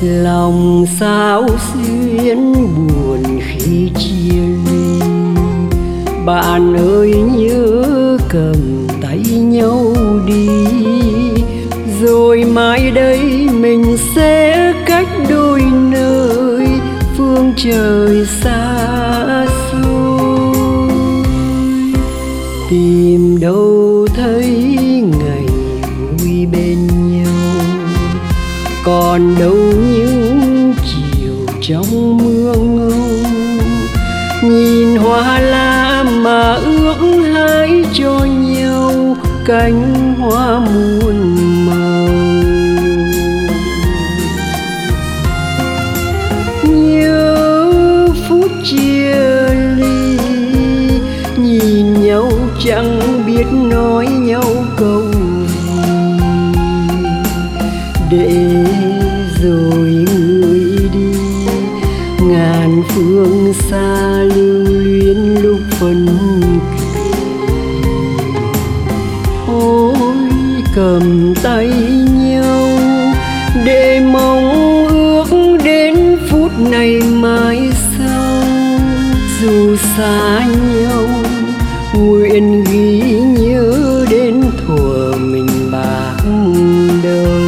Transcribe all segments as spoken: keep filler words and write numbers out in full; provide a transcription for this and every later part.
Lòng sao xuyến buồn khi chia ly. Bạn ơi nhớ cầm tay nhau đi, rồi mai đây mình sẽ cách đôi nơi phương trời xa xôi. Tìm đâu thấy ngày vui bên nhau, còn đâu những chiều trong mưa ngâu. Nhìn hoa lá mà ước hái cho nhau cánh hoa muôn màu. Nhớ phút chia ly, nhìn nhau chẳng biết nói nhau câu gì, để rồi người đi ngàn phương xa lưu luyến lúc phân kỳ. Ôi cầm tay nhau để mong ước đến phút này mai sau. Dù xa nhau nguyện ghi nhớ đến thuở mình bạc đầu.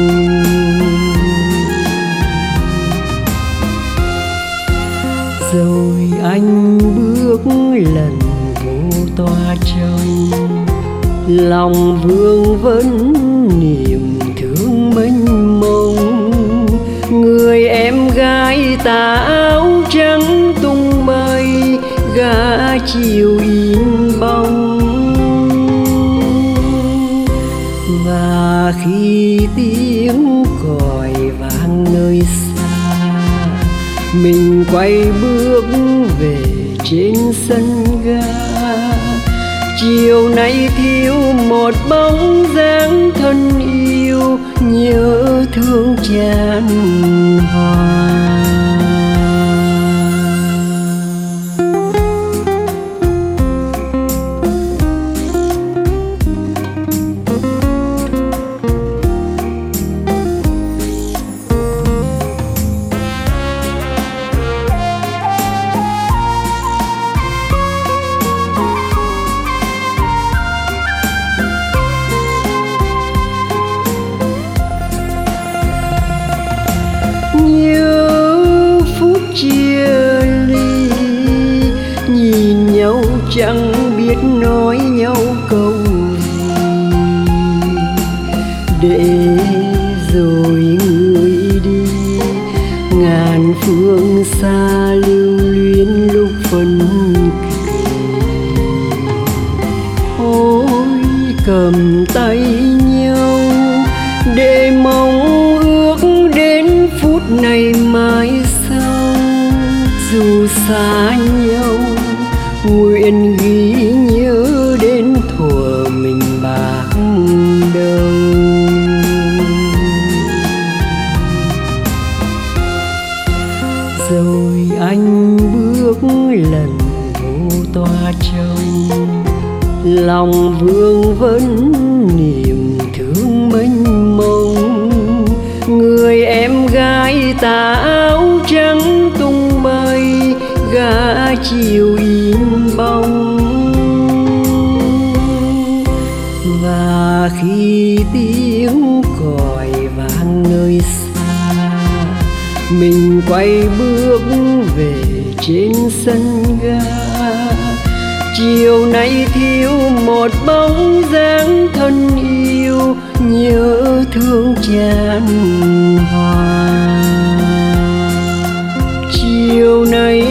Rồi anh bước lần vô tòa trông, lòng vương vấn niềm thương mênh mông. Người em gái tà áo trắng tung bay, gã chiều in bóng. Và khi tiếng còi vang nơi xa, mình quay bước về trên sân ga. Chiều nay thiếu một bóng dáng thân yêu, nhớ thương chan hòa. Chia ly, nhìn nhau chẳng biết nói nhau câu gì, để rồi người đi ngàn phương xa lưu luyến lúc phân kỳ. Ôi cầm tay nhau để mong ước đến phút này mai sau. Dù xa nhau nguyện ghi nhớ đến thuở mình bạc đầu. Rồi anh bước lần vô tòa trông, lòng vương vấn niềm thương mênh mông. Người em gái tà áo trắng tung bay, gã chiều in bóng. Và khi tiếng còi vang nơi xa, mình quay bước về trên sân ga. Chiều nay thiếu một bóng dáng thân yêu, nhớ thương chan hòa. Chiều nay